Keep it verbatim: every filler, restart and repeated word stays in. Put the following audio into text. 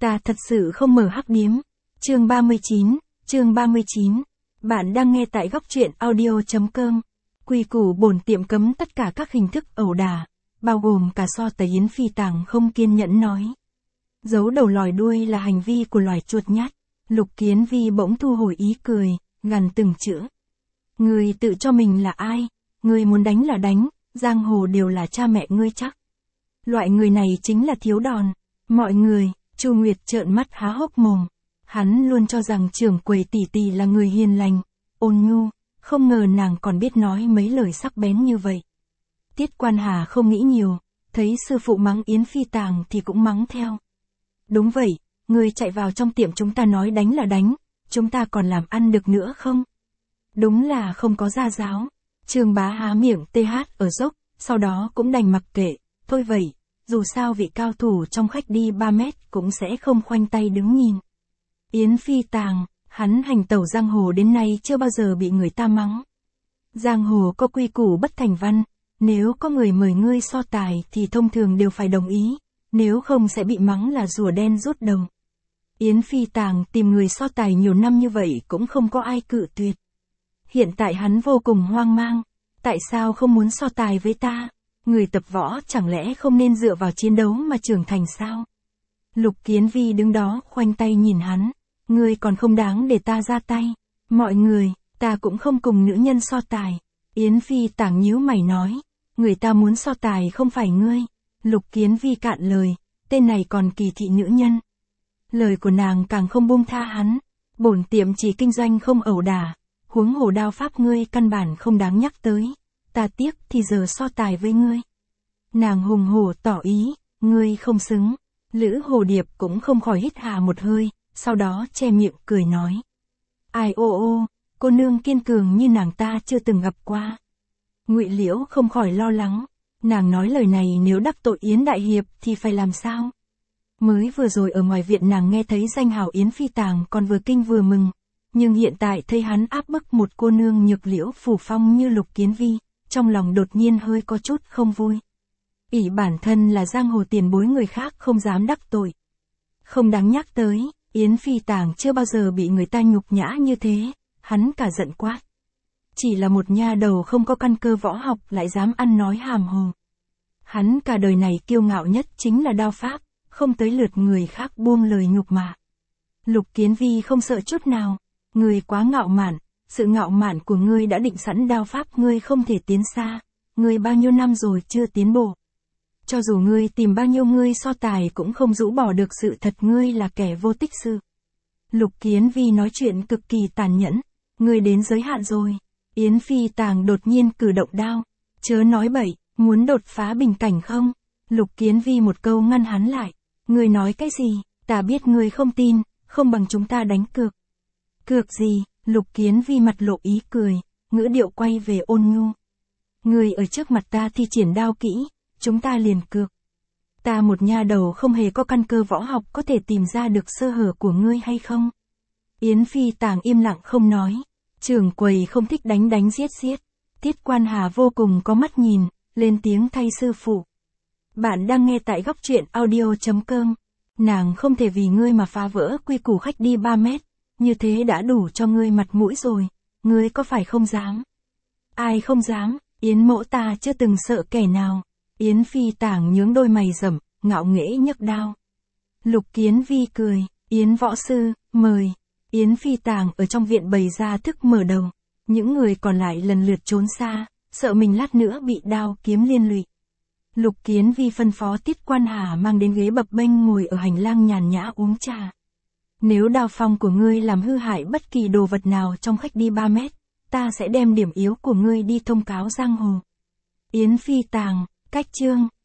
Ta thật sự không mở hắc điếm. Chương ba mươi chín, chương ba mươi chín. Bạn đang nghe tại góc truyện audio.com. Quy củ bổn tiệm cấm tất cả các hình thức ẩu đả, bao gồm cả so tẩy. Yến Phi Tàng không kiên nhẫn nói. Giấu đầu lòi đuôi là hành vi của loài chuột nhát. Lục Kiến Vi bỗng thu hồi ý cười, gằn từng chữ. Ngươi tự cho mình là ai? Ngươi muốn đánh là đánh, giang hồ đều là cha mẹ ngươi chắc. Loại người này chính là thiếu đòn. Mọi người, Chu Nguyệt trợn mắt há hốc mồm. Hắn luôn cho rằng trưởng quầy tỷ tỷ là người hiền lành, ôn nhu, không ngờ nàng còn biết nói mấy lời sắc bén như vậy. Tiết Quan Hà không nghĩ nhiều, thấy sư phụ mắng Yến Phi Tàng thì cũng mắng theo. Đúng vậy, ngươi chạy vào trong tiệm chúng ta nói đánh là đánh, chúng ta còn làm ăn được nữa không? Đúng là không có gia giáo. Trương Bá há miệng tê hát ở dốc, sau đó cũng đành mặc kệ, thôi vậy, dù sao vị cao thủ trong khách đi ba mét cũng sẽ không khoanh tay đứng nhìn. Yến Phi Tàng, hắn hành tẩu giang hồ đến nay chưa bao giờ bị người ta mắng. Giang hồ có quy củ bất thành văn, nếu có người mời ngươi so tài thì thông thường đều phải đồng ý, nếu không sẽ bị mắng là rùa đen rút đầu. Yến Phi Tàng tìm người so tài nhiều năm như vậy cũng không có ai cự tuyệt. Hiện tại hắn vô cùng hoang mang, tại sao không muốn so tài với ta? Người tập võ chẳng lẽ không nên dựa vào chiến đấu mà trưởng thành sao? Lục Kiến Vi đứng đó khoanh tay nhìn hắn, ngươi còn không đáng để ta ra tay. Mọi người, ta cũng không cùng nữ nhân so tài. Yến Phi Tàng nhíu mày nói, người ta muốn so tài không phải ngươi. Lục Kiến Vi cạn lời, tên này còn kỳ thị nữ nhân. Lời của nàng càng không buông tha hắn, bổn tiệm chỉ kinh doanh không ẩu đả, huống hồ đao pháp ngươi căn bản không đáng nhắc tới, ta tiếc thì giờ so tài với ngươi. Nàng hùng hổ tỏ ý, ngươi không xứng. Lữ Hồ Điệp cũng không khỏi hít hà một hơi, sau đó che miệng cười nói. Ai ô ô, cô nương kiên cường như nàng ta chưa từng gặp qua. Ngụy Liễu không khỏi lo lắng, nàng nói lời này nếu đắc tội Yến Đại Hiệp thì phải làm sao? Mới vừa rồi ở ngoài viện nàng nghe thấy danh hào Yến Phi Tàng còn vừa kinh vừa mừng, nhưng hiện tại thấy hắn áp bức một cô nương nhược liễu phủ phong như Lục Kiến Vi, trong lòng đột nhiên hơi có chút không vui. ỷ bản thân là giang hồ tiền bối người khác không dám đắc tội. Không đáng nhắc tới, Yến Phi Tàng chưa bao giờ bị người ta nhục nhã như thế, hắn cả giận quát. Chỉ là một nha đầu không có căn cơ võ học lại dám ăn nói hàm hồ. Hắn cả đời này kiêu ngạo nhất chính là đao pháp, không tới lượt người khác buông lời nhục mạ. Lục Kiến Vi không sợ chút nào, ngươi quá ngạo mạn, sự ngạo mạn của ngươi đã định sẵn đao pháp ngươi không thể tiến xa, ngươi bao nhiêu năm rồi chưa tiến bộ. Cho dù ngươi tìm bao nhiêu ngươi so tài cũng không rũ bỏ được sự thật ngươi là kẻ vô tích sự. Lục Kiến Vi nói chuyện cực kỳ tàn nhẫn, ngươi đến giới hạn rồi. Yến Phi Tàng đột nhiên cử động đao, chớ nói bậy, muốn đột phá bình cảnh không? Lục Kiến Vi một câu ngăn hắn lại, ngươi nói cái gì, ta biết ngươi không tin, không bằng chúng ta đánh cược. Cược gì? Lục Kiến Vi mặt lộ ý cười, ngữ điệu quay về ôn nhu. Ngươi ở trước mặt ta thi triển đao kỹ, chúng ta liền cược. Ta một nha đầu không hề có căn cơ võ học có thể tìm ra được sơ hở của ngươi hay không? Yến Phi Tàng im lặng không nói. Trưởng quầy không thích đánh đánh giết giết. Tiết Quan Hà vô cùng có mắt nhìn, lên tiếng thay sư phụ. Bạn đang nghe tại góc truyện audio.com. Nàng không thể vì ngươi mà phá vỡ quy củ khách đi ba mét. Như thế đã đủ cho ngươi mặt mũi rồi. Ngươi có phải không dám? Ai không dám? Yến mỗ ta chưa từng sợ kẻ nào. Yến Phi Tàng nhướng đôi mày rậm, ngạo nghễ nhấc đao. Lục Kiến Vi cười, Yến võ sư, mời. Yến Phi Tàng ở trong viện bày ra thức mở đầu. Những người còn lại lần lượt trốn xa, sợ mình lát nữa bị đao kiếm liên lụy. Lục Kiến Vi phân phó Tiết Quan Hà mang đến ghế bập bênh ngồi ở hành lang nhàn nhã uống trà. Nếu đao phong của ngươi làm hư hại bất kỳ đồ vật nào trong khách đi ba mét, ta sẽ đem điểm yếu của ngươi đi thông cáo giang hồ. Yến Phi Tàng, cách chương.